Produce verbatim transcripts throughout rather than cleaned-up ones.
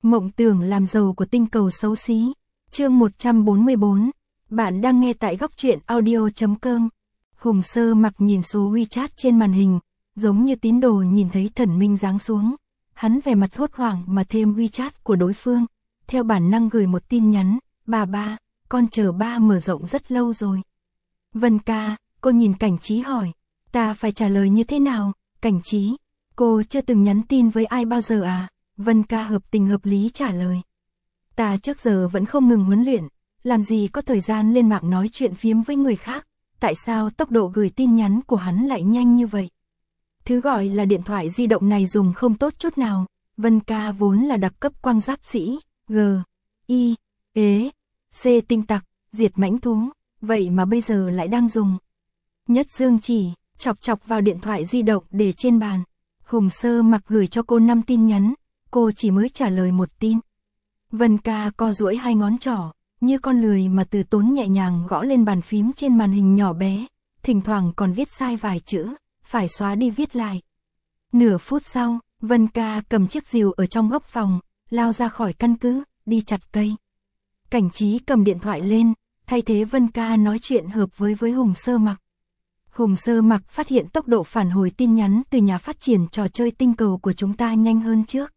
Mộng tưởng làm giàu của tinh cầu xấu xí. Chương một trăm bốn mươi bốn. Bạn đang nghe tại góc truyện audio chấm com. Hùng Sơ Mặc nhìn số WeChat trên màn hình, giống như tín đồ nhìn thấy thần minh giáng xuống. Hắn vẻ mặt hốt hoảng mà thêm WeChat của đối phương, theo bản năng gửi một tin nhắn, "Bà ba, con chờ ba mở rộng rất lâu rồi." "Vân ca," cô nhìn Cảnh Trí hỏi, "ta phải trả lời như thế nào?" "Cảnh Trí, cô chưa từng nhắn tin với ai bao giờ à?" Vân ca hợp tình hợp lý trả lời. "Ta trước giờ vẫn không ngừng huấn luyện, làm gì có thời gian lên mạng nói chuyện phiếm với người khác, tại sao tốc độ gửi tin nhắn của hắn lại nhanh như vậy? Thứ gọi là điện thoại di động này dùng không tốt chút nào." Vân ca vốn là đặc cấp quang giáp sĩ, G, I, ế, C tinh tặc, diệt mãnh thú, vậy mà bây giờ lại đang dùng. Nhất Dương chỉ, chọc chọc vào điện thoại di động để trên bàn. Hùng Sơ Mặc gửi cho cô năm tin nhắn, cô chỉ mới trả lời một tin. Vân ca co duỗi hai ngón trỏ, như con lười mà từ tốn nhẹ nhàng gõ lên bàn phím trên màn hình nhỏ bé, thỉnh thoảng còn viết sai vài chữ, phải xóa đi viết lại. Nửa phút sau, Vân ca cầm chiếc rìu ở trong góc phòng, lao ra khỏi căn cứ, đi chặt cây. Cảnh Trí cầm điện thoại lên, thay thế Vân ca nói chuyện hợp với với Hùng Sơ Mặc. Hùng Sơ Mặc phát hiện tốc độ phản hồi tin nhắn từ nhà phát triển trò chơi tinh cầu của chúng ta nhanh hơn trước.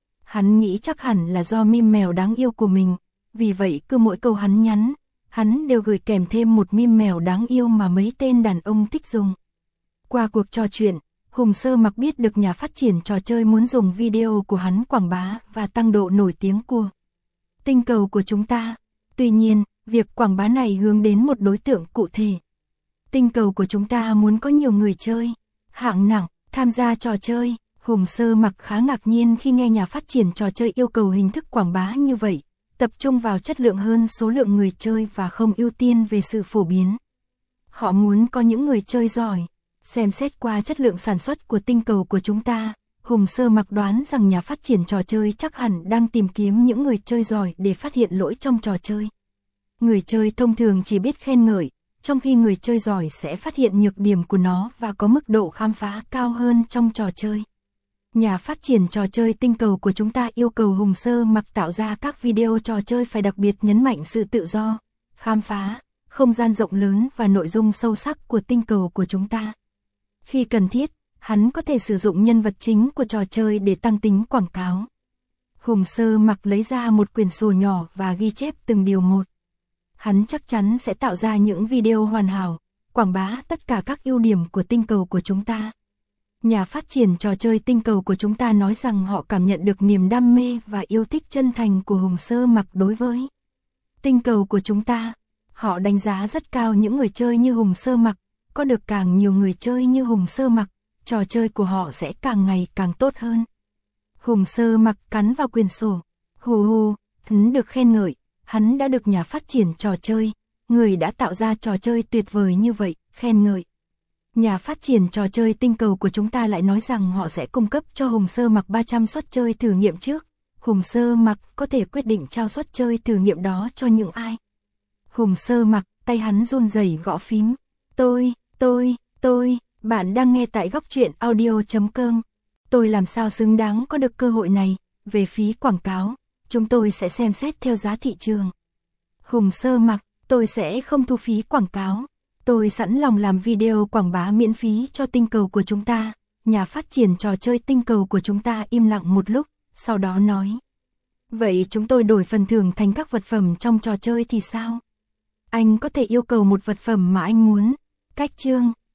Hắn nghĩ chắc hẳn là do meme mèo đáng yêu của mình, vì vậy cứ mỗi câu hắn nhắn, hắn đều gửi kèm thêm một meme mèo đáng yêu mà mấy tên đàn ông thích dùng. Qua cuộc trò chuyện, Hùng Sơ Mặc biết được nhà phát triển trò chơi muốn dùng video của hắn quảng bá và tăng độ nổi tiếng của tinh cầu của chúng ta. Tuy nhiên, việc quảng bá này hướng đến một đối tượng cụ thể. Tinh cầu của chúng ta muốn có nhiều người chơi, hạng nặng, tham gia trò chơi. Hùng Sơ Mặc khá ngạc nhiên khi nghe nhà phát triển trò chơi yêu cầu hình thức quảng bá như vậy, tập trung vào chất lượng hơn số lượng người chơi và không ưu tiên về sự phổ biến. Họ muốn có những người chơi giỏi. Xem xét qua chất lượng sản xuất của tinh cầu của chúng ta, Hùng Sơ Mặc đoán rằng nhà phát triển trò chơi chắc hẳn đang tìm kiếm những người chơi giỏi để phát hiện lỗi trong trò chơi. Người chơi thông thường chỉ biết khen ngợi, trong khi người chơi giỏi sẽ phát hiện nhược điểm của nó và có mức độ khám phá cao hơn trong trò chơi. Nhà phát triển trò chơi tinh cầu của chúng ta yêu cầu Hùng Sơ Mặc tạo ra các video trò chơi phải đặc biệt nhấn mạnh sự tự do, khám phá, không gian rộng lớn và nội dung sâu sắc của tinh cầu của chúng ta. Khi cần thiết, hắn có thể sử dụng nhân vật chính của trò chơi để tăng tính quảng cáo. Hùng Sơ Mặc lấy ra một quyển sổ nhỏ và ghi chép từng điều một. Hắn chắc chắn sẽ tạo ra những video hoàn hảo, quảng bá tất cả các ưu điểm của tinh cầu của chúng ta. Nhà phát triển trò chơi tinh cầu của chúng ta nói rằng họ cảm nhận được niềm đam mê và yêu thích chân thành của Hùng Sơ Mặc đối với tinh cầu của chúng ta. Họ đánh giá rất cao những người chơi như Hùng Sơ Mặc, có được càng nhiều người chơi như Hùng Sơ Mặc, trò chơi của họ sẽ càng ngày càng tốt hơn. Hùng Sơ Mặc cắn vào quyển sổ, hù hù, hắn được khen ngợi, hắn đã được nhà phát triển trò chơi, người đã tạo ra trò chơi tuyệt vời như vậy, khen ngợi. Nhà phát triển trò chơi tinh cầu của chúng ta lại nói rằng họ sẽ cung cấp cho Hùng Sơ Mặc ba trăm suất chơi thử nghiệm trước. Hùng Sơ Mặc có thể quyết định trao suất chơi thử nghiệm đó cho những ai. Hùng Sơ Mặc, tay hắn run rẩy gõ phím. Tôi, tôi, tôi, bạn đang nghe tại góc truyện audio chấm com. Tôi làm sao xứng đáng có được cơ hội này, về phí quảng cáo, chúng tôi sẽ xem xét theo giá thị trường. Hùng Sơ Mặc, tôi sẽ không thu phí quảng cáo. Tôi sẵn lòng làm video quảng bá miễn phí cho tinh cầu của chúng ta. Nhà phát triển trò chơi tinh cầu của chúng ta im lặng một lúc, sau đó nói. Vậy chúng tôi đổi phần thưởng thành các vật phẩm trong trò chơi thì sao? Anh có thể yêu cầu một vật phẩm mà anh muốn. Cách chương,